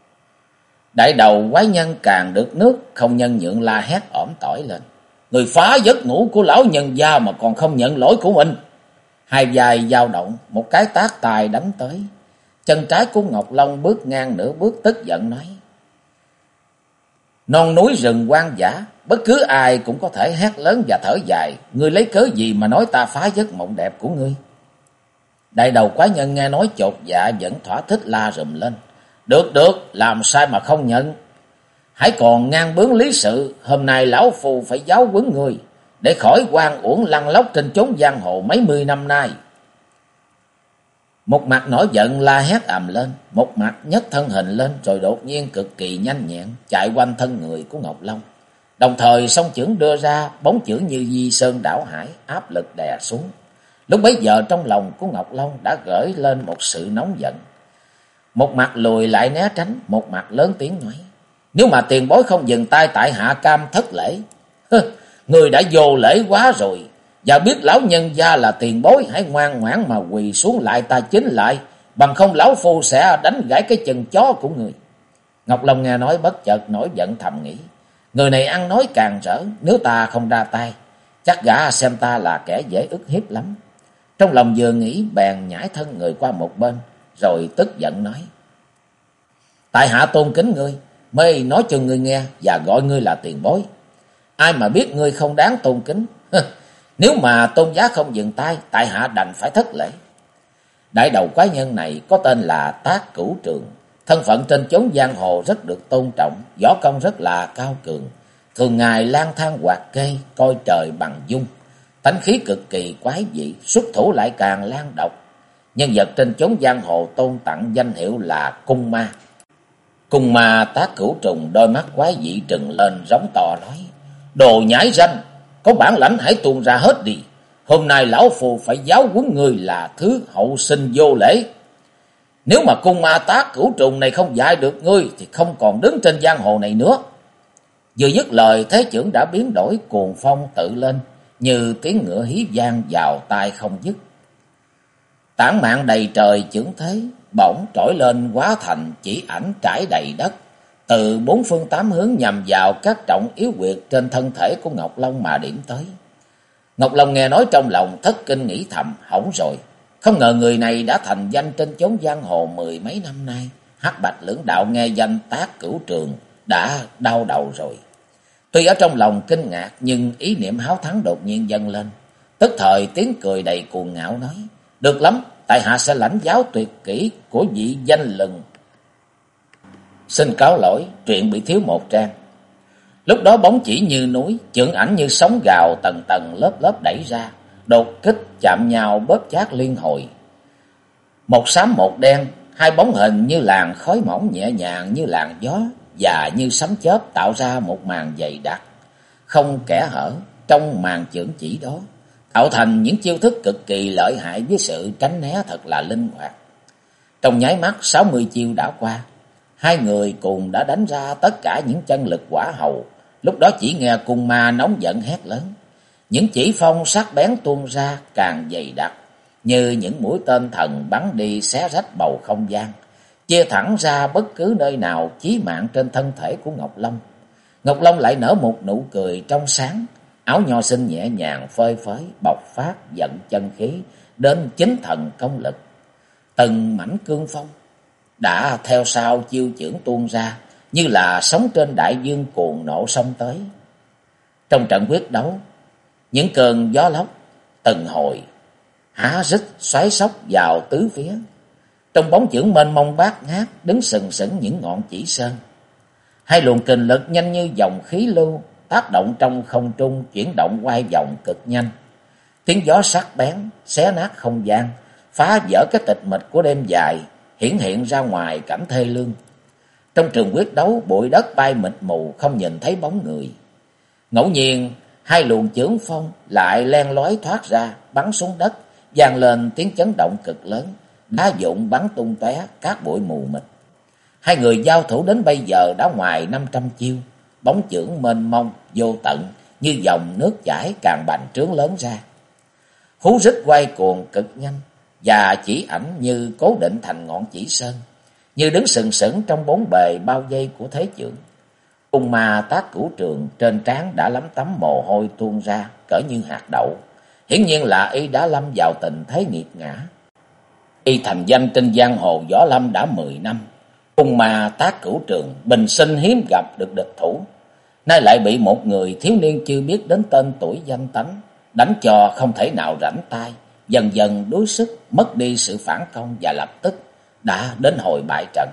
Đại đầu quái nhân càng được nước, không nhân nhượng la hét ỏm tỏi lên: Người phá giấc ngủ của lão nhân gia mà còn không nhận lỗi của mình. Hai vai dao động, một cái tát tài đánh tới. Chân trái của Ngọc Long bước ngang nửa bước, tức giận nói: Non núi rừng hoang dã, bất cứ ai cũng có thể hét lớn và thở dài. Ngươi lấy cớ gì mà nói ta phá giấc mộng đẹp của ngươi? Đại đầu quái nhân nghe nói chột dạ vẫn thỏa thích la rùm lên: Được, làm sai mà không nhận. Hãy còn ngang bướng lý sự, hôm nay lão phù phải giáo huấn ngươi, để khỏi oan uổng lăn lóc trên chốn giang hồ mấy mươi năm nay. Một mặt nổi giận la hét ầm lên, một mặt nhấc thân hình lên, rồi đột nhiên cực kỳ nhanh nhẹn chạy quanh thân người của Ngọc Long. Đồng thời song chưởng đưa ra, bóng chưởng như di sơn đảo hải, áp lực đè xuống. Lúc bấy giờ trong lòng của Ngọc Long đã gởi lên một sự nóng giận. Một mặt lùi lại né tránh, một mặt lớn tiếng nói: Nếu mà tiền bối không dừng tay, tại hạ cam thất lễ. Người đã vô lễ quá rồi. Và biết lão nhân gia là tiền bối, hãy ngoan ngoãn mà quỳ xuống lại ta chính lại. Bằng không lão phu sẽ đánh gãy cái chân chó của người. Ngọc Long nghe nói bất chợt nổi giận, thầm nghĩ. Người này ăn nói càng rỡ, nếu ta không ra tay, chắc gã xem ta là kẻ dễ ức hiếp lắm. Trong lòng vừa nghĩ bèn nhảy thân người qua một bên, rồi tức giận nói. Tại hạ tôn kính ngươi, mới nói cho ngươi nghe và gọi ngươi là tiền bối. Ai mà biết ngươi không đáng tôn kính. Nếu mà tôn giá không dừng tay, tại hạ đành phải thất lễ. Đại đầu quái nhân này có tên là Tác Cửu Trường, thân phận trên chốn giang hồ rất được tôn trọng, võ công rất là cao cường, thường ngày lang thang hoạt kê, coi trời bằng dung, tánh khí cực kỳ quái dị, xuất thủ lại càng lan độc. Nhân vật trên chốn giang hồ tôn tặng danh hiệu là Cung Ma. Cung Ma Tác Cửu Trùng đôi mắt quái dị trừng lên, rống to nói: Đồ nhãi ranh, có bản lãnh hãy tuôn ra hết đi. Hôm nay lão phù phải giáo huấn người là thứ hậu sinh vô lễ. Nếu mà Cung Ma Tác Cửu Trùng này không dạy được ngươi thì không còn đứng trên giang hồ này nữa. Vừa dứt lời, thế chưởng đã biến đổi, cuồng phong tự lên, như tiếng ngựa hí vang vào tai không dứt. Tản mạn đầy trời chưởng thế bỗng trỗi lên hóa thành chỉ ảnh trải đầy đất, từ bốn phương tám hướng nhằm vào các trọng yếu huyệt trên thân thể của Ngọc Long mà điểm tới. Ngọc Long nghe nói trong lòng thất kinh, nghĩ thầm: hỏng rồi, không ngờ người này đã thành danh trên chốn giang hồ mười mấy năm nay. Hắc Bạch lưỡng đạo nghe danh Tác Cửu Trường đã đau đầu rồi. Tuy ở trong lòng kinh ngạc, nhưng ý niệm háo thắng đột nhiên dâng lên. Tức thời tiếng cười đầy cuồng ngạo nói: Được lắm, tại hạ sẽ lãnh giáo tuyệt kỹ của vị danh lừng. Xin cáo lỗi, truyện bị thiếu một trang. Lúc đó bóng chỉ như núi, chưởng ảnh như sóng gào tầng tầng lớp lớp đẩy ra, đột kích chạm nhau bóp chát liên hồi. Một xám một đen, hai bóng hình như làn khói mỏng nhẹ nhàng như làn gió và như sấm chớp, tạo ra một màn dày đặc không kẽ hở trong màn chưởng chỉ đó, tạo thành những chiêu thức cực kỳ lợi hại với sự tránh né thật là linh hoạt. Trong nháy mắt 60 chiêu đã qua, hai người cùng đã đánh ra tất cả những chân lực quả hầu. Lúc đó chỉ nghe Cung Ma nóng giận hét lớn, những chỉ phong sắc bén tuôn ra càng dày đặc, như những mũi tên thần bắn đi xé rách bầu không gian, chia thẳng ra bất cứ nơi nào chí mạng trên thân thể của Ngọc Long. Ngọc Long lại nở một nụ cười trong sáng, áo nho xinh nhẹ nhàng phơi phới, bộc phát giận chân khí đến chính thần công lực. Từng mảnh cương phong đã theo sau chiêu chưởng tuôn ra, như là sóng trên đại dương cuồng nộ xông tới. Trong trận quyết đấu, những cơn gió lốc từng hồi há rít xoáy xóc vào tứ phía. Trong bóng chưởng mênh mông bát ngát đứng sừng sững những ngọn chỉ sơn. Hai luồng kình lực nhanh như dòng khí lưu tác động trong không trung, chuyển động quay vòng cực nhanh. Tiếng gió sắc bén xé nát không gian, phá vỡ cái tịch mịch của đêm dài, hiển hiện ra ngoài cảnh thê lương. Trong trường quyết đấu, bụi đất bay mịt mù, không nhìn thấy bóng người. Ngẫu nhiên hai luồng chưởng phong lại len lói thoát ra, bắn xuống đất, vang lên tiếng chấn động cực lớn, đá vụn bắn tung tóe, cát bụi mù mịt. Hai người giao thủ đến bây giờ đã ngoài 500 chiêu, bóng chưởng mênh mông vô tận như dòng nước chảy càng bành trướng lớn ra. Hú rít quay cuồng cực nhanh, và chỉ ảnh như cố định thành ngọn chỉ sơn, như đứng sừng sững trong bốn bề bao vây của thế chưởng. Cung Ma Tác Cửu Trường trên trán đã lấm tấm mồ hôi tuôn ra cỡ như hạt đậu, hiển nhiên là y đã lâm vào tình thế nghiệt ngã. Y thành danh trên giang hồ võ lâm đã 10 năm. Cung Ma Tác Cửu Trường bình sinh hiếm gặp được địch thủ, nay lại bị một người thiếu niên chưa biết đến tên tuổi danh tánh đánh cho không thể nào rảnh tay, dần dần đuối sức, mất đi sự phản công và lập tức đã đến hồi bại trận.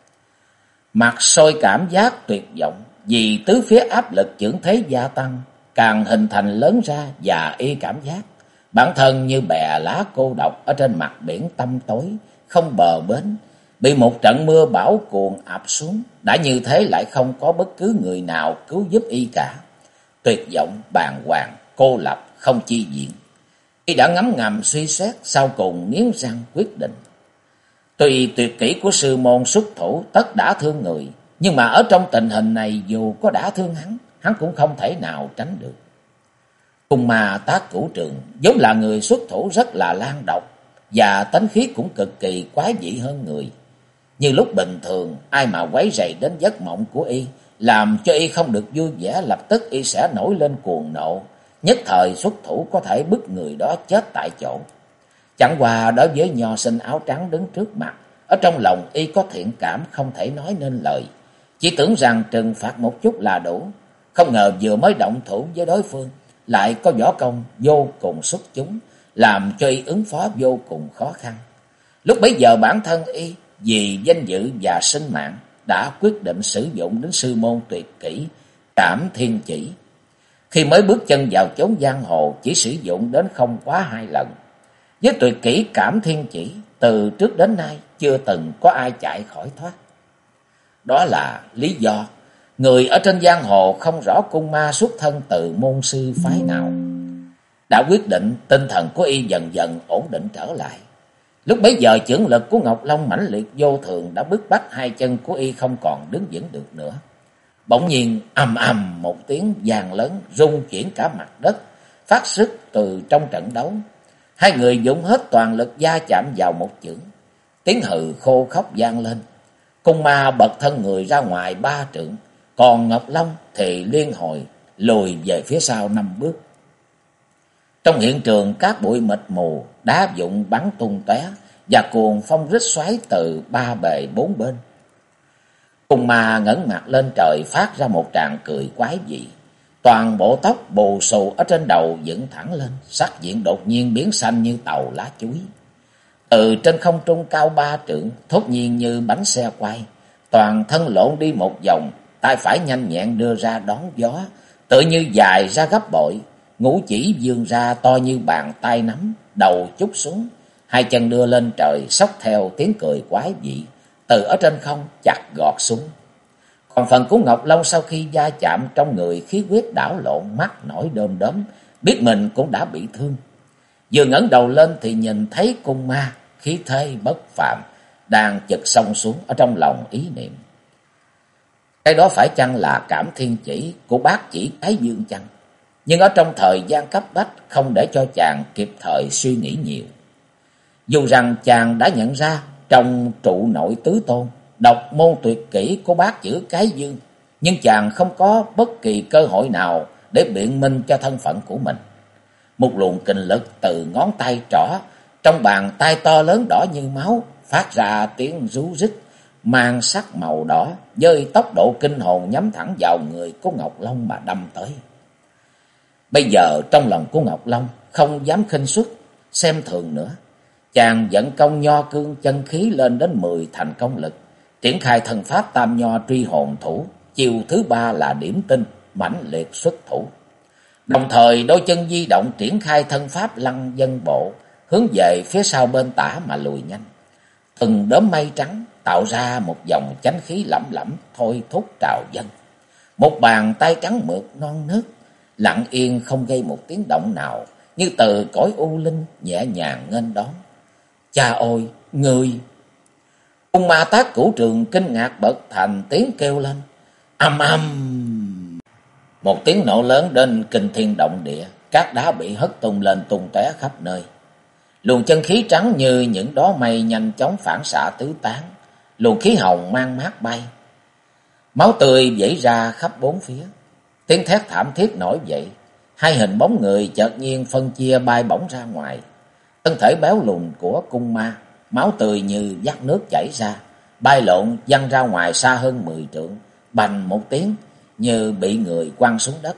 Mặt sôi cảm giác tuyệt vọng, vì tứ phía áp lực chưởng thế gia tăng, càng hình thành lớn ra, và y cảm giác bản thân như bè lá cô độc ở trên mặt biển tăm tối không bờ bến, bị một trận mưa bão cuồng ập xuống. Đã như thế lại không có bất cứ người nào cứu giúp y cả. Tuyệt vọng, bàng hoàng, cô lập, không chi diện. Y đã ngấm ngầm suy xét, sau cùng nghiến răng quyết định. Tuy tuyệt kỹ của sư môn xuất thủ tất đã thương người, Nhưng mà ở trong tình hình này dù có đã thương hắn cũng không thể nào tránh được. Cùng mà Tác Cửu Trường vốn là người xuất thủ rất là lan độc, và tánh khí cũng cực kỳ quái dị hơn người. Như lúc bình thường, ai mà quấy rầy đến giấc mộng của y, làm cho y không được vui vẻ, lập tức y sẽ nổi lên cuồng nộ, nhất thời xuất thủ có thể bức người đó chết tại chỗ. Chẳng qua đối với nho sinh áo trắng đứng trước mặt, ở trong lòng y có thiện cảm không thể nói nên lời, chỉ tưởng rằng trừng phạt một chút là đủ. Không ngờ vừa mới động thủ với đối phương, lại có võ công vô cùng xuất chúng, làm cho y ứng phó vô cùng khó khăn. Lúc bấy giờ bản thân y vì danh dự và sinh mạng đã quyết định sử dụng đến sư môn tuyệt kỹ Cảm Thiên Chỉ. Khi mới bước chân vào chốn giang hồ, chỉ sử dụng đến không quá 2 lần. Với tuyệt kỹ Cảm Thiên Chỉ, từ trước đến nay chưa từng có ai chạy khỏi thoát. Đó là lý do người ở trên giang hồ không rõ cung ma xuất thân từ môn sư phái nào. Đã quyết định, tinh thần của y dần dần ổn định trở lại. Lúc bấy giờ chưởng lực của Ngọc Long mãnh liệt vô thường đã bức bách hai chân của y không còn đứng vững được nữa. Bỗng nhiên ầm ầm một tiếng vang lớn rung chuyển cả mặt đất, phát xuất từ trong trận đấu. Hai người dùng hết toàn lực va chạm vào một chưởng. Tiếng hừ khô khóc vang lên. Cung ma bật thân người ra ngoài 3 trượng, còn Ngọc Long thì liên hồi lùi về phía sau 5 bước. Trong hiện trường cát bụi mịt mù, đá vụn bắn tung tóe và cuồng phong rít xoáy từ 3 bề 4 bên. Cung ma ngẩng mặt lên trời phát ra một tràng cười quái dị. Toàn bộ tóc bù xù ở trên đầu dựng thẳng lên, sắc diện đột nhiên biến xanh như tàu lá chuối. Từ trên không trung cao 3 trượng, thốt nhiên như bánh xe quay, toàn thân lộn đi một vòng, tay phải nhanh nhẹn đưa ra đón gió, tự như dài ra gấp bội, ngũ chỉ vươn ra to như bàn tay nắm, đầu chúc xuống, hai chân đưa lên trời xốc theo tiếng cười quái dị, từ ở trên không chặt gọt xuống. Còn phần của Ngọc Long sau khi va chạm trong người khí huyết đảo lộn, mắt nổi đom đóm, biết mình cũng đã bị thương. Vừa ngẩng đầu lên thì nhìn thấy cung ma khí thế bất phàm đang chực xông xuống, ở trong lòng ý niệm: cái đó phải chăng là Cảm Thiên Chỉ của bác chỉ Thái Dương chăng? Nhưng ở trong thời gian cấp bách, không để cho chàng kịp thời suy nghĩ nhiều. Dù rằng chàng đã nhận ra trong trụ nội tứ tôn độc môn tuyệt kỹ của bác chữ Cái Dương, nhưng chàng không có bất kỳ cơ hội nào để biện minh cho thân phận của mình. Một luồng kình lực từ ngón tay trỏ trong bàn tay to lớn đỏ như máu phát ra tiếng rú rít mang sắc màu đỏ, với tốc độ kinh hồn nhắm thẳng vào người của Ngọc Long mà đâm tới. Bây giờ trong lòng của Ngọc Long không dám khinh suất xem thường nữa, chàng vận công nho cương chân khí lên đến 10 thành công lực, triển khai thần pháp Tam Nho Truy Hồn Thủ, chiều thứ 3 là Điểm Tinh, mãnh liệt xuất thủ. Đồng thời đôi chân di động triển khai thân pháp Lăng Vân Bộ, hướng về phía sau bên tả mà lùi nhanh. Từng đốm mây trắng tạo ra một dòng chánh khí lẩm lẩm thôi thúc trào dâng. Một bàn tay trắng mượt non nớt, lặng yên không gây một tiếng động nào, như từ cõi u linh nhẹ nhàng nghênh đón. Cha ôi, người! Cung ma Tác Cửu Trường kinh ngạc bật thành tiếng kêu lên. Ầm ầm! Một tiếng nổ lớn đến kinh thiên động địa, các đá bị hất tung lên tung tóe khắp nơi. Luồng chân khí trắng như những đóa mây nhanh chóng phản xạ tứ tán, luồng khí hồng mang mát bay. Máu tươi vẩy ra khắp bốn phía. Tiếng thét thảm thiết nổi dậy, hai hình bóng người chợt nhiên phân chia bay bổng ra ngoài. Thân thể béo lùn của cung ma, máu tươi như vắt nước chảy ra, bay lộn văng ra ngoài xa hơn 10 trượng, bành một tiếng như bị người quăng xuống đất.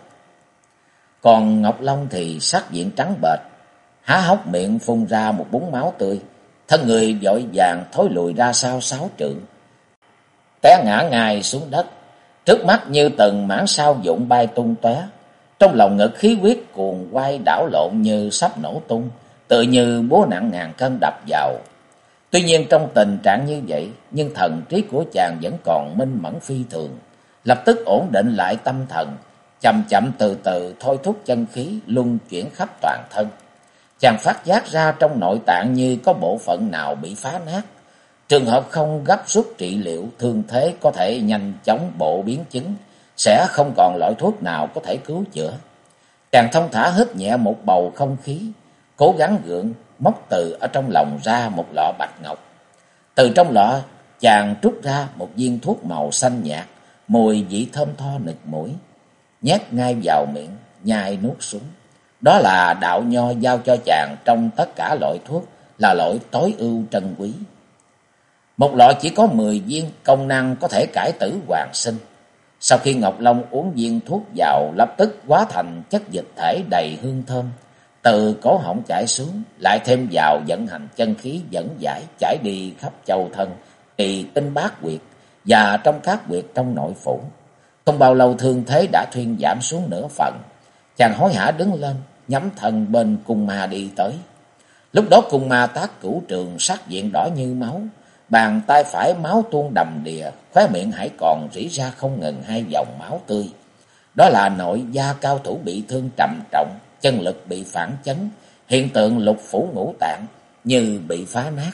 Còn Ngọc Long thì sắc diện trắng bệch, há hốc miệng phun ra một búng máu tươi, thân người vội vàng thối lùi ra sau 6 trượng, té ngã ngay xuống đất. Trước mắt như từng mảng sao vụn bay tung tóe, trong lòng ngực khí huyết cuồng quay đảo lộn như sắp nổ tung, tự như búa nặng ngàn cân đập vào. Tuy nhiên trong tình trạng như vậy, nhưng thần trí của chàng vẫn còn minh mẫn phi thường, lập tức ổn định lại tâm thần, chậm chậm từ từ thôi thúc chân khí luân chuyển khắp toàn thân. Chàng phát giác ra trong nội tạng như có bộ phận nào bị phá nát, Trường hợp không gấp rút trị liệu, thương thế có thể nhanh chóng bổ biến chứng, sẽ không còn loại thuốc nào có thể cứu chữa. Chàng thông thả hít nhẹ một bầu không khí, cố gắng gượng móc từ ở trong lòng ra một lọ bạch ngọc. Từ trong lọ, chàng trút ra một viên thuốc màu xanh nhạt, mùi vị thơm tho nực mũi, nhét ngay vào miệng, nhai nuốt xuống. Đó là đạo nho giao cho chàng trong tất cả loại thuốc, là loại tối ưu trân quý. Một lọ chỉ có 10 viên, công năng có thể cải tử hoàn sinh. Sau khi Ngọc Long uống viên thuốc vào, lập tức hóa thành chất dịch thể đầy hương thơm, từ cổ họng chảy xuống, lại thêm vào vận hành chân khí dẫn giải chảy đi khắp châu thân, trì tinh bát quyệt và trong các quyệt trong nội phủ. Không bao lâu thương thế đã thuyên giảm xuống nửa phần. Chàng hối hả đứng lên, nhắm thân bên cung ma đi tới. Lúc đó cung ma Tác Cửu Trường sắc diện đỏ như máu, bàn tay phải máu tuôn đầm đìa, khóe miệng hãy còn rỉ ra không ngừng 2 dòng máu tươi. Đó là nội gia cao thủ bị thương trầm trọng, chân lực bị phản chấn, hiện tượng lục phủ ngũ tạng như bị phá nát.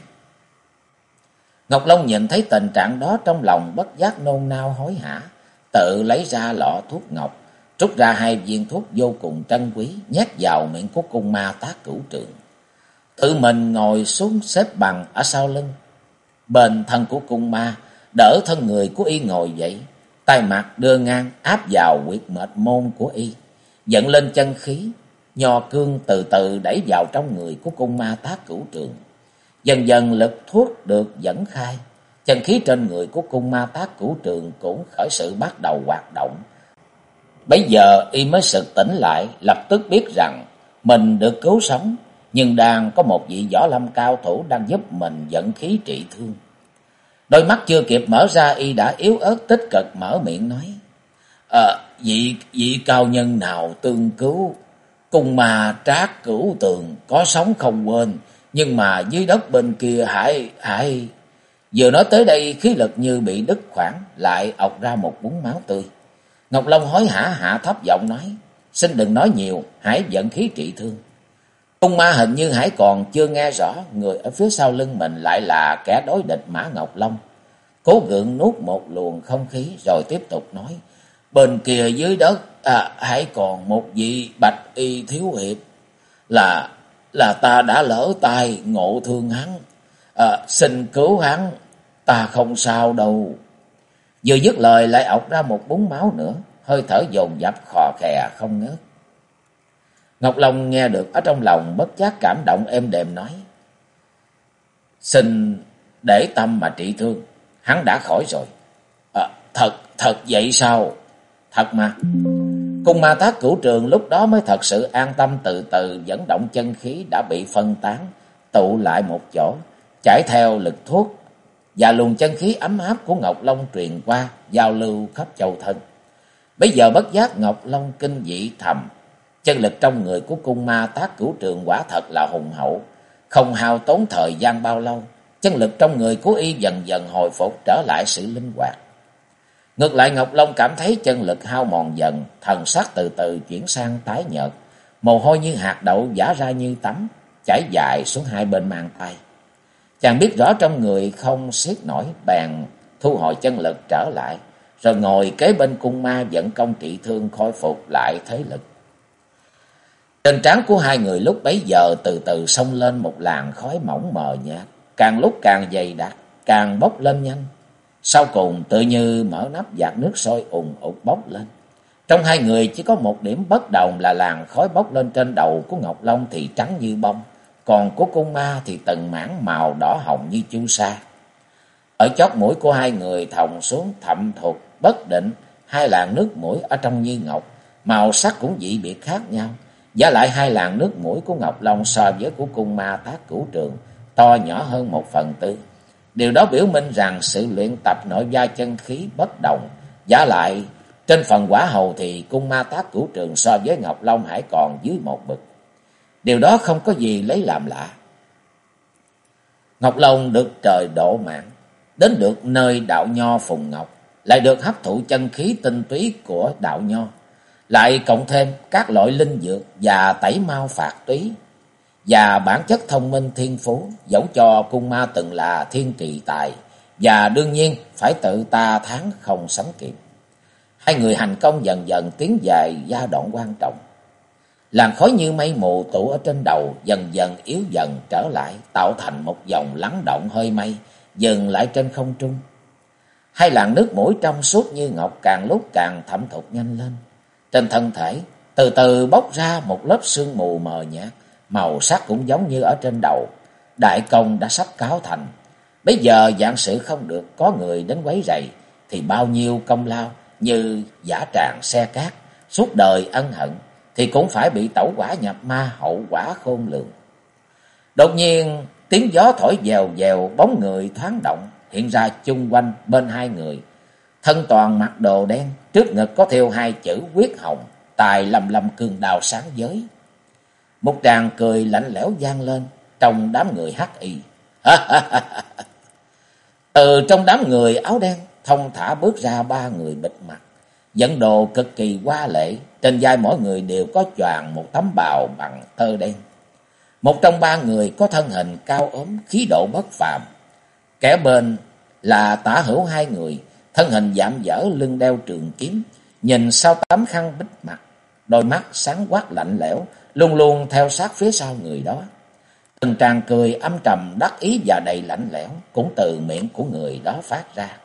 Ngọc Long nhìn thấy tình trạng đó, trong lòng bất giác nôn nao hối hả, tự lấy ra lọ thuốc ngọc, rút ra 2 viên thuốc vô cùng trân quý, nhét vào miệng của cung ma Tác Cửu Trường. Tự mình ngồi xuống xếp bằng ở sau lưng, bên thân của cung ma, đỡ thân người của y ngồi dậy, tay mặt đưa ngang áp vào huyệt mệt môn của y, dẫn lên chân khí, nho cương từ từ đẩy vào trong người của cung ma Tác Cửu Trường. Dần dần lực thuốc được dẫn khai, chân khí trên người của cung ma Tác Cửu Trường cũng khởi sự bắt đầu hoạt động. Bấy giờ y mới sực tỉnh lại, lập tức biết rằng mình được cứu sống, nhưng đang có một vị võ lâm cao thủ đang giúp mình dẫn khí trị thương. Đôi mắt chưa kịp mở ra, y đã yếu ớt tích cực mở miệng nói: vị cao nhân nào tương cứu cung ma Trác Cửu Tường có sống không quên, nhưng mà dưới đất bên kia hãy. Vừa nói tới đây, khí lực như bị đứt khoảng, lại ọc ra một búng máu tươi. Ngọc Long hối hả hạ thấp giọng nói: xin đừng nói nhiều, hãy vận khí trị thương. Cung ma hình như hãy còn chưa nghe rõ, người ở phía sau lưng mình lại là kẻ đối địch Mã Ngọc Long. Cố gượng nuốt một luồng không khí rồi tiếp tục nói: bên kia dưới đất hãy còn một vị bạch y thiếu hiệp, là ta đã lỡ tay ngộ thương hắn, xin cứu hắn, ta không sao đâu. Vừa dứt lời lại ọc ra một búng máu nữa, hơi thở dồn dập khò khè không ngớt. Ngọc Long nghe được ở trong lòng bất giác cảm động, êm đềm nói: xin để tâm mà trị thương, hắn đã khỏi rồi. Thật vậy sao? Thật mà. Cung ma Tác Cửu Trường lúc đó mới thật sự an tâm, từ từ dẫn động chân khí đã bị phân tán, tụ lại một chỗ, chảy theo lực thuốc và luồng chân khí ấm áp của Ngọc Long truyền qua, giao lưu khắp châu thân. Bây giờ bất giác Ngọc Long kinh dị thầm, chân lực trong người của cung ma Tác Cửu Trường quả thật là hùng hậu, không hao tốn thời gian bao lâu, chân lực trong người của y dần dần hồi phục trở lại sự linh hoạt. Ngược lại Ngọc Long cảm thấy chân lực hao mòn dần, thần sắc từ từ chuyển sang tái nhợt, mồ hôi như hạt đậu vã ra như tắm, chảy dài xuống 2 bên mang tay. Chàng biết rõ trong người không siết nổi, bèn thu hồi chân lực trở lại, rồi ngồi kế bên cung ma vận công trị thương, khôi phục lại thế lực. Trên trán của 2 người lúc bấy giờ từ từ xông lên một làn khói mỏng mờ nhạt, càng lúc càng dày đặc, càng bốc lên nhanh. Sau cùng tự như mở nắp vạc nước sôi ùn ụt bốc lên. Trong 2 người chỉ có một điểm bất đồng là làn khói bốc lên trên đầu của Ngọc Long thì trắng như bông, còn của cung ma thì từng mảng màu đỏ hồng như chu sa. Ở chót mũi của 2 người thòng xuống thậm thụt bất định 2 làn nước mũi ở trong như ngọc, màu sắc cũng dị biệt khác nhau. Giá lại 2 làn nước mũi của Ngọc Long so với của cung ma Tác Cửu Trường to nhỏ hơn 1/4. Điều đó biểu minh rằng sự luyện tập nội gia chân khí bất đồng. Giá lại trên phần quả hầu thì cung ma Tác Cửu Trường so với Ngọc Long hãy còn dưới một bậc. Điều đó không có gì lấy làm lạ. Ngọc Long được trời độ mạng, đến được nơi đạo nho Phùng Ngọc, lại được hấp thụ chân khí tinh túy của đạo nho, lại cộng thêm các loại linh dược và tẩy mau phạt túy, và bản chất thông minh thiên phú, dẫu cho cung ma từng là thiên kỳ tài, và đương nhiên phải tự ta thắng không sánh kịp. Hai người hành công dần dần tiến dài giai đoạn quan trọng. Làn khói như mây mù tụ ở trên đầu dần dần yếu dần trở lại, tạo thành một vòng lắng động hơi mây, dừng lại trên không trung. Hai làn nước mũi trong suốt như ngọc càng lúc càng thẩm thục nhanh lên. Trên thân thể từ từ bốc ra một lớp sương mù mờ nhạt, màu sắc cũng giống như ở trên đầu. Đại công đã sắp cáo thành. Bây giờ vạn sự không được có người đến quấy rầy, thì bao nhiêu công lao như giả tràng xe cát, suốt đời ân hận, thì cũng phải bị tẩu hỏa nhập ma, hậu quả khôn lường. Đột nhiên tiếng gió thổi vèo vèo, bóng người thoáng động hiện ra chung quanh bên hai người. Thân toàn mặc đồ đen, trước ngực có thêu hai chữ Quyết Hồng, tài lầm lầm cương đao sáng giới. Một tràng cười lạnh lẽo vang lên trong đám người hắc y. Từ trong đám người áo đen thông thả bước ra ba người bịt mặt, dẫn đồ cực kỳ hoa lệ. Trên vai mỗi người đều có choàng một tấm bào bằng tơ đen. Một trong ba người có thân hình cao ốm, khí độ bất phàm. Kẻ bên là tả hữu hai người, thân hình dạm dở, lưng đeo trường kiếm, nhìn sau tấm khăn bích mặt, đôi mắt sáng quắc lạnh lẽo, luôn luôn theo sát phía sau người đó. Từng tràng cười âm trầm đắc ý và đầy lạnh lẽo cũng từ miệng của người đó phát ra.